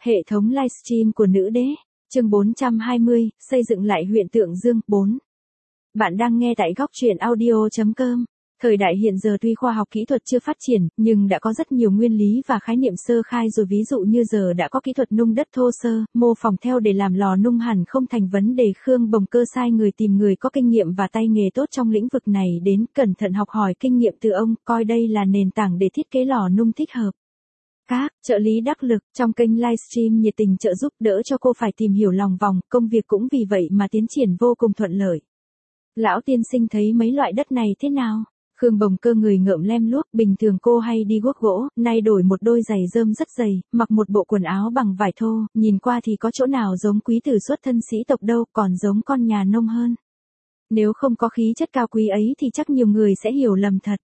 Hệ thống livestream của nữ đế, chương 420, xây dựng lại huyện Tượng Dương, 4. Bạn đang nghe tại góc truyện audio.com. Thời đại hiện giờ tuy khoa học kỹ thuật chưa phát triển, nhưng đã có rất nhiều nguyên lý và khái niệm sơ khai rồi, ví dụ như giờ đã có kỹ thuật nung đất thô sơ, mô phỏng theo để làm lò nung hẳn không thành vấn đề. Khương Bồng Cơ sai người tìm người có kinh nghiệm và tay nghề tốt trong lĩnh vực này đến, cẩn thận học hỏi kinh nghiệm từ ông, coi đây là nền tảng để thiết kế lò nung thích hợp. Các trợ lý đắc lực trong kênh livestream nhiệt tình trợ giúp đỡ cho cô phải tìm hiểu lòng vòng, công việc cũng vì vậy mà tiến triển vô cùng thuận lợi. Lão tiên sinh thấy mấy loại đất này thế nào? Khương Bồng Cơ người ngợm lem luốc, bình thường cô hay đi guốc gỗ, nay đổi một đôi giày rơm rất dày, mặc một bộ quần áo bằng vải thô, nhìn qua thì có chỗ nào giống quý tử xuất thân sĩ tộc đâu, còn giống con nhà nông hơn. Nếu không có khí chất cao quý ấy thì chắc nhiều người sẽ hiểu lầm thật.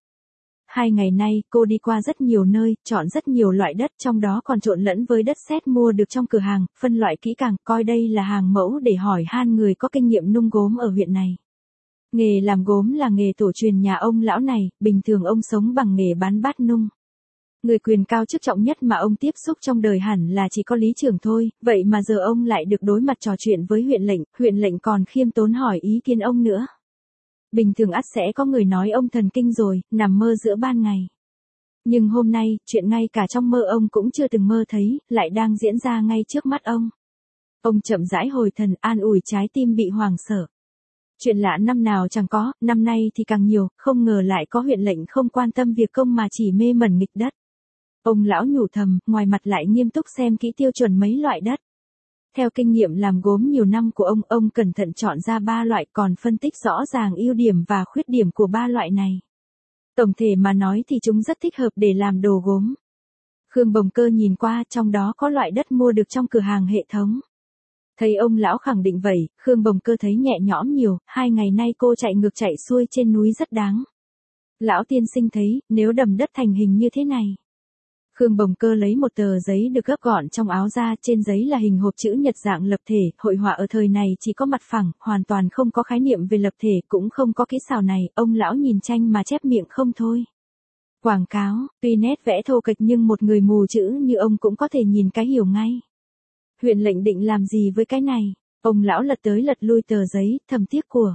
2 ngày nay, cô đi qua rất nhiều nơi, chọn rất nhiều loại đất, trong đó còn trộn lẫn với đất sét mua được trong cửa hàng, phân loại kỹ càng, coi đây là hàng mẫu để hỏi han người có kinh nghiệm nung gốm ở huyện này. Nghề làm gốm là nghề tổ truyền nhà ông lão này, bình thường ông sống bằng nghề bán bát nung. Người quyền cao chức trọng nhất mà ông tiếp xúc trong đời hẳn là chỉ có lý trưởng thôi, vậy mà giờ ông lại được đối mặt trò chuyện với huyện lệnh còn khiêm tốn hỏi ý kiến ông nữa. Bình thường ắt sẽ có người nói ông thần kinh rồi, nằm mơ giữa ban ngày. Nhưng hôm nay, chuyện ngay cả trong mơ ông cũng chưa từng mơ thấy, lại đang diễn ra ngay trước mắt ông. Ông chậm rãi hồi thần, an ủi trái tim bị hoảng sợ. Chuyện lạ năm nào chẳng có, năm nay thì càng nhiều, không ngờ lại có huyện lệnh không quan tâm việc công mà chỉ mê mẩn nghịch đất. Ông lão nhủ thầm, ngoài mặt lại nghiêm túc xem kỹ tiêu chuẩn mấy loại đất. Theo kinh nghiệm làm gốm nhiều năm của ông cẩn thận chọn ra 3 loại, còn phân tích rõ ràng ưu điểm và khuyết điểm của 3 loại này. Tổng thể mà nói thì chúng rất thích hợp để làm đồ gốm. Khương Bồng Cơ nhìn qua, trong đó có loại đất mua được trong cửa hàng hệ thống. Thấy ông lão khẳng định vậy, Khương Bồng Cơ thấy nhẹ nhõm nhiều, 2 ngày nay cô chạy ngược chạy xuôi trên núi rất đáng. Lão tiên sinh thấy, nếu đầm đất thành hình như thế này. Khương Bồng Cơ lấy một tờ giấy được gấp gọn trong áo ra, trên giấy là hình hộp chữ nhật dạng lập thể, hội họa ở thời này chỉ có mặt phẳng, hoàn toàn không có khái niệm về lập thể, cũng không có kỹ xảo này, ông lão nhìn tranh mà chép miệng không thôi. Quảng cáo, tuy nét vẽ thô kệch nhưng một người mù chữ như ông cũng có thể nhìn cái hiểu ngay. Huyện lệnh định làm gì với cái này? Ông lão lật tới lật lui tờ giấy, thầm tiếc của.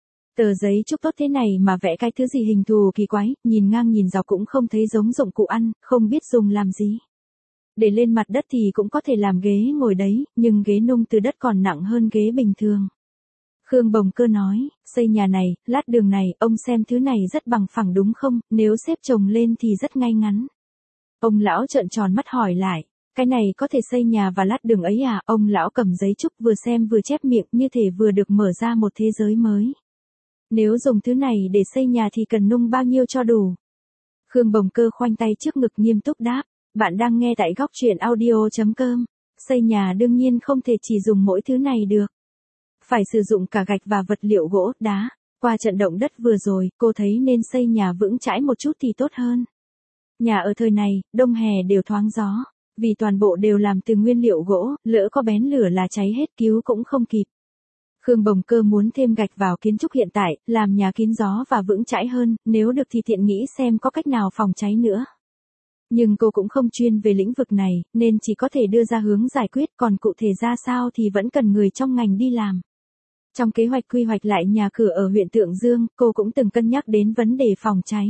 Tờ giấy trúc tốt thế này mà vẽ cái thứ gì hình thù kỳ quái, nhìn ngang nhìn dọc cũng không thấy giống dụng cụ ăn, không biết dùng làm gì. Để lên mặt đất thì cũng có thể làm ghế ngồi đấy, nhưng ghế nung từ đất còn nặng hơn ghế bình thường. Khương Bồng Cơ nói, xây nhà này, lát đường này, ông xem thứ này rất bằng phẳng đúng không, nếu xếp chồng lên thì rất ngay ngắn. Ông lão trợn tròn mắt hỏi lại. Cái này có thể xây nhà và lát đường ấy à? Ông lão cầm giấy trúc vừa xem vừa chép miệng, như thể vừa được mở ra một thế giới mới. Nếu dùng thứ này để xây nhà thì cần nung bao nhiêu cho đủ? Khương Bồng Cơ khoanh tay trước ngực nghiêm túc đáp. Bạn đang nghe tại góc truyện audio.com. Xây nhà đương nhiên không thể chỉ dùng mỗi thứ này được. Phải sử dụng cả gạch và vật liệu gỗ, đá. Qua trận động đất vừa rồi, cô thấy nên xây nhà vững chãi một chút thì tốt hơn. Nhà ở thời này, đông hè đều thoáng gió. Vì toàn bộ đều làm từ nguyên liệu gỗ, lỡ có bén lửa là cháy hết, cứu cũng không kịp. Khương Bồng Cơ muốn thêm gạch vào kiến trúc hiện tại, làm nhà kín gió và vững chãi hơn, nếu được thì thiện nghĩ xem có cách nào phòng cháy nữa. Nhưng cô cũng không chuyên về lĩnh vực này, nên chỉ có thể đưa ra hướng giải quyết, còn cụ thể ra sao thì vẫn cần người trong ngành đi làm. Trong kế hoạch quy hoạch lại nhà cửa ở huyện Tượng Dương, cô cũng từng cân nhắc đến vấn đề phòng cháy.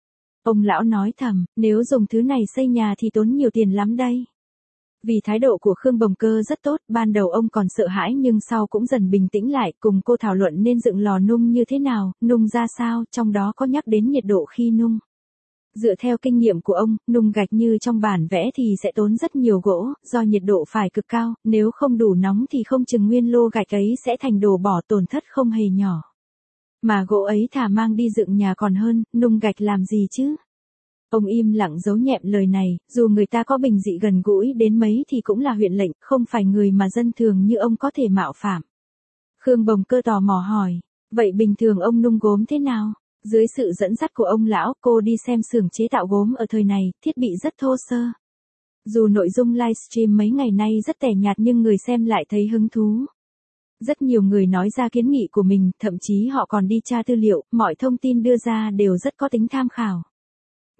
Ông lão nói thầm, nếu dùng thứ này xây nhà thì tốn nhiều tiền lắm đây. Vì thái độ của Khương Bồng Cơ rất tốt, ban đầu ông còn sợ hãi nhưng sau cũng dần bình tĩnh lại, cùng cô thảo luận nên dựng lò nung như thế nào, nung ra sao, trong đó có nhắc đến nhiệt độ khi nung. Dựa theo kinh nghiệm của ông, nung gạch như trong bản vẽ thì sẽ tốn rất nhiều gỗ, do nhiệt độ phải cực cao, nếu không đủ nóng thì không chừng nguyên lô gạch ấy sẽ thành đồ bỏ, tổn thất không hề nhỏ. Mà gỗ ấy thà mang đi dựng nhà còn hơn, nung gạch làm gì chứ? Ông im lặng giấu nhẹm lời này, dù người ta có bình dị gần gũi đến mấy thì cũng là huyện lệnh, không phải người mà dân thường như ông có thể mạo phạm. Khương Bồng Cơ tò mò hỏi, vậy bình thường ông nung gốm thế nào? Dưới sự dẫn dắt của ông lão, cô đi xem xưởng chế tạo gốm ở thời này, thiết bị rất thô sơ. Dù nội dung livestream mấy ngày nay rất tẻ nhạt nhưng người xem lại thấy hứng thú. Rất nhiều người nói ra kiến nghị của mình, thậm chí họ còn đi tra tư liệu, mọi thông tin đưa ra đều rất có tính tham khảo.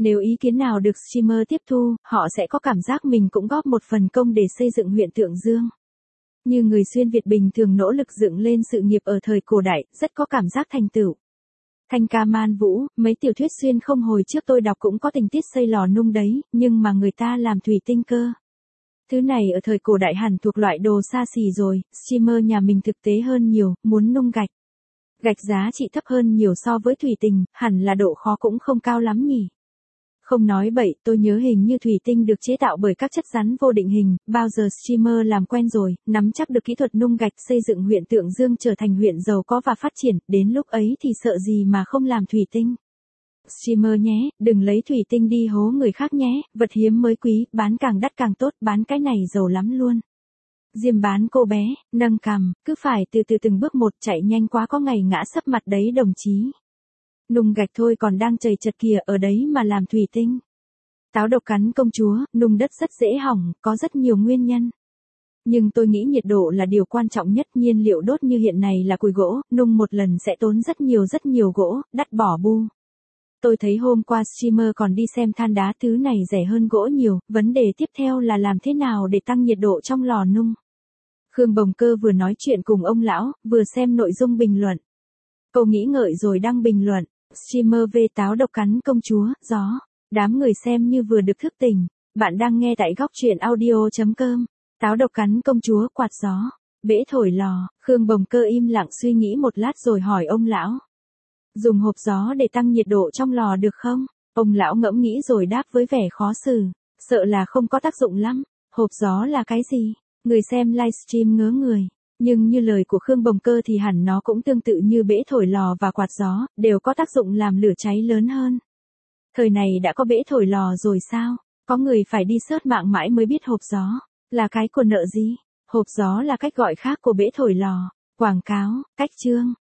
Nếu ý kiến nào được streamer tiếp thu, họ sẽ có cảm giác mình cũng góp một phần công để xây dựng huyện Tượng Dương. Như người xuyên Việt bình thường nỗ lực dựng lên sự nghiệp ở thời cổ đại, rất có cảm giác thành tựu. Thanh ca man vũ, mấy tiểu thuyết xuyên không hồi trước tôi đọc cũng có tình tiết xây lò nung đấy, nhưng mà người ta làm thủy tinh cơ. Thứ này ở thời cổ đại hẳn thuộc loại đồ xa xỉ rồi, streamer nhà mình thực tế hơn nhiều, muốn nung gạch. Gạch giá trị thấp hơn nhiều so với thủy tinh, hẳn là độ khó cũng không cao lắm nhỉ. Không nói bậy, tôi nhớ hình như thủy tinh được chế tạo bởi các chất rắn vô định hình, bao giờ streamer làm quen rồi, nắm chắc được kỹ thuật nung gạch xây dựng huyện Tượng Dương trở thành huyện giàu có và phát triển, đến lúc ấy thì sợ gì mà không làm thủy tinh. Streamer nhé, đừng lấy thủy tinh đi hố người khác nhé, vật hiếm mới quý, bán càng đắt càng tốt, bán cái này giàu lắm luôn. Diêm bán cô bé, nâng cằm, cứ phải từ từ từng bước một, chạy nhanh quá có ngày ngã sấp mặt đấy đồng chí. Nung gạch thôi còn đang chầy chật kìa, ở đấy mà làm thủy tinh. Táo độc cắn công chúa, nung đất rất dễ hỏng, có rất nhiều nguyên nhân. Nhưng tôi nghĩ nhiệt độ là điều quan trọng nhất, nhiên liệu đốt như hiện này là củi gỗ, nung một lần sẽ tốn rất nhiều gỗ, đắt bỏ bu. Tôi thấy hôm qua streamer còn đi xem than đá, thứ này rẻ hơn gỗ nhiều, vấn đề tiếp theo là làm thế nào để tăng nhiệt độ trong lò nung. Khương Bồng Cơ vừa nói chuyện cùng ông lão, vừa xem nội dung bình luận. Cô nghĩ ngợi rồi đăng bình luận, streamer về táo độc cắn công chúa, gió. Đám người xem như vừa được thức tỉnh. Bạn đang nghe tại góc truyện audio.com. Táo độc cắn công chúa, quạt gió, bể thổi lò. Khương Bồng Cơ im lặng suy nghĩ một lát rồi hỏi ông lão. Dùng hộp gió để tăng nhiệt độ trong lò được không? Ông lão ngẫm nghĩ rồi đáp với vẻ khó xử. Sợ là không có tác dụng lắm. Hộp gió là cái gì? Người xem livestream ngớ người. Nhưng như lời của Khương Bồng Cơ thì hẳn nó cũng tương tự như bể thổi lò và quạt gió, đều có tác dụng làm lửa cháy lớn hơn. Thời này đã có bể thổi lò rồi sao? Có người phải đi search mạng mãi mới biết hộp gió là cái của nợ gì? Hộp gió là cách gọi khác của bể thổi lò. Quảng cáo, cách chương.